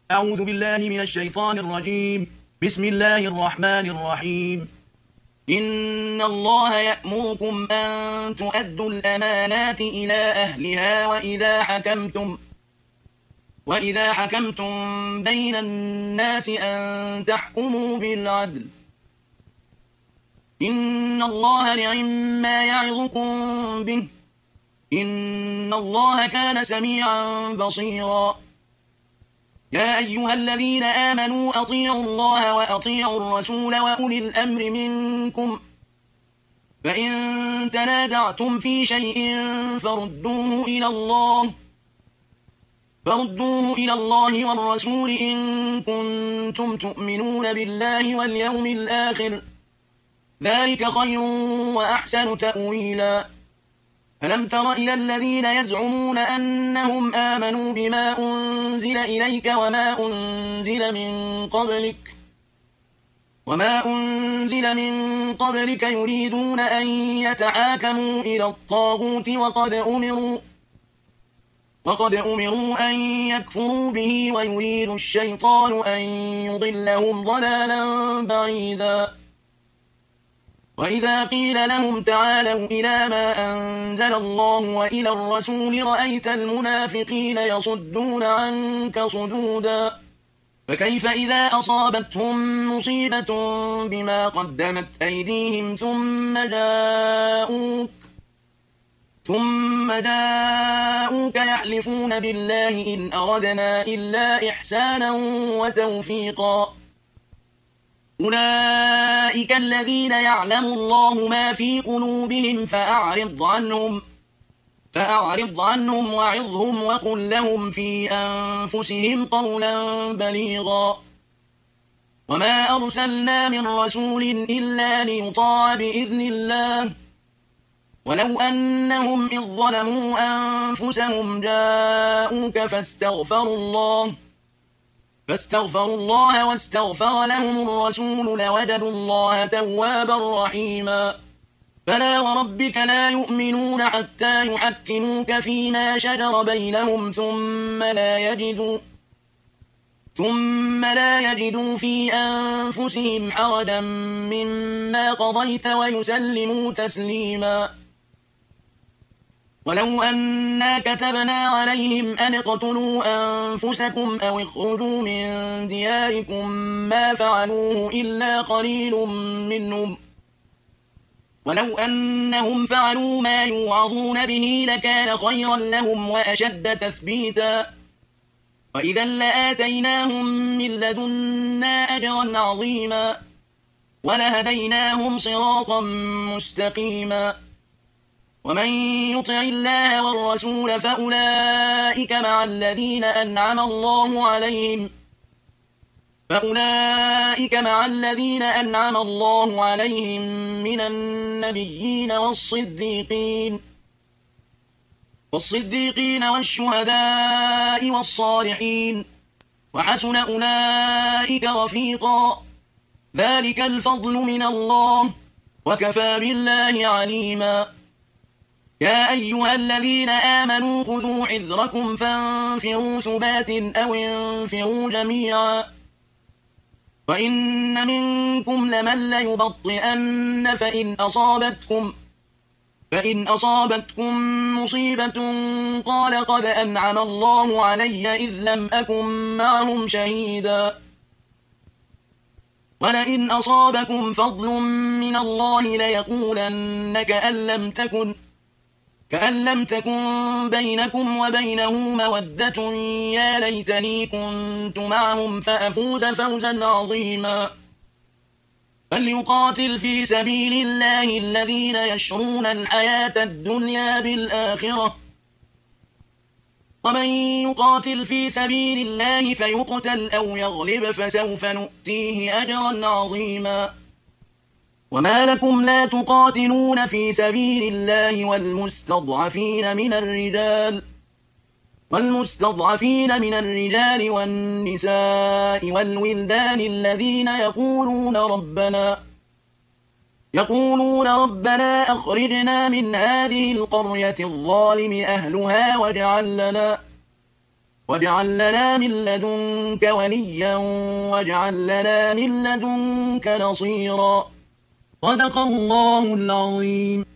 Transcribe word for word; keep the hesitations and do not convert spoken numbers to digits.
أعوذ بالله من الشيطان الرجيم. بسم الله الرحمن الرحيم. إن الله يأمركم أن تؤدوا الأمانات إلى أهلها وإذا حكمتم وإذا حكمتم بين الناس أن تحكموا بالعدل. إن الله نعما يعظكم به. إن الله كان سميعا بصيرا. يا أيها الذين آمنوا أطيعوا الله وأطيعوا الرسول وأولي الأمر منكم، فإن تنازعتم في شيء فردوه إلى الله فردوه إلى الله والرسول إن كنتم تؤمنون بالله واليوم الآخر، ذلك خير وأحسن تأويلا. ألم تر إلى الذين يزعمون أنهم آمنوا بما أنزل إليك وما أنزل من قبلك وما أنزل من قبلك يريدون أن يتحاكموا إلى الطاغوت وقد أمروا وقد أمروا أن يكفروا به ويريد الشيطان أن يضلهم ضلالا بعيدا. وإذا قيل لهم تعالوا إلى ما أنزل الله وإلى الرسول رأيت المنافقين يصدون عنك صدودا. فكيف إذا أصابتهم مصيبة بما قدمت أيديهم ثم جاءوك ثم جاءوك يحلفون بالله إن أردنا إلا إحسانا وتوفيقا. أولئك الذين يعلم الله ما في قلوبهم فأعرض عنهم فأعرض عنهم وعظهم وقل لهم في أنفسهم قولا بليغا. وما أرسلنا من رسول إلا ليطاع بإذن الله ولو أنهم إذ ظلموا أنفسهم جاءوك فاستغفروا الله فاستغفروا الله واستغفر لهم الرسول لوجدوا الله توابا رحيما. فلا وربك لا يؤمنون حتى يحكموك فيما شجر بينهم ثم لا يجدوا ثم لا يجدوا في أنفسهم حرجا مما قضيت ويسلموا تسليما. ولو أنا كتبنا عليهم أن اقتلوا أنفسكم أو اخرجوا من دياركم ما فعلوه إلا قليل منهم ولو أنهم فعلوا ما يوعظون به لكان خيرا لهم وأشد تثبيتا وإذا لآتيناهم من لدنا أجرا عظيما ولهديناهم صراطا مستقيما. ومن يطع الله والرسول فأولئك مع الذين أنعم الله عليهم فأولئك مع الذين أنعم الله عليهم من النبيين والصديقين والصديقين والشهداء والصالحين وحسن أولئك رفيقا. ذلك الفضل من الله وكفى بالله عليما. يا أيها الذين آمنوا خذوا حذركم فانفروا ثبات أو انفروا جميعا وإن منكم لمن ليبطئن فإن أصابتكم فإن أصابتكم مصيبة قال قد أنعم الله علي إذ لم أكن معهم شهيدا. ولئن أصابكم فضل من الله ليقولن كأن لم تكن كأن لم تكن بينكم وبينه مودة يا ليتني كنت معهم فأفوز فوزا عظيما. فليقاتل في سبيل الله الذين يشرون الحياة الدنيا بالآخرة ومن يقاتل في سبيل الله فيقتل أو يغلب فسوف نؤتيه أجرا عظيما. وما لكم لا تقاتلون في سبيل الله والمستضعفين من الرجال والمستضعفين من الرجال والنساء والولدان الذين يقولون ربنا يقولون ربنا أخرجنا من هذه القرية الظالم أهلها واجعل لنا واجعل لنا من لدنك وليا واجعل لنا من لدنك نصيرا. صدق الله العظيم.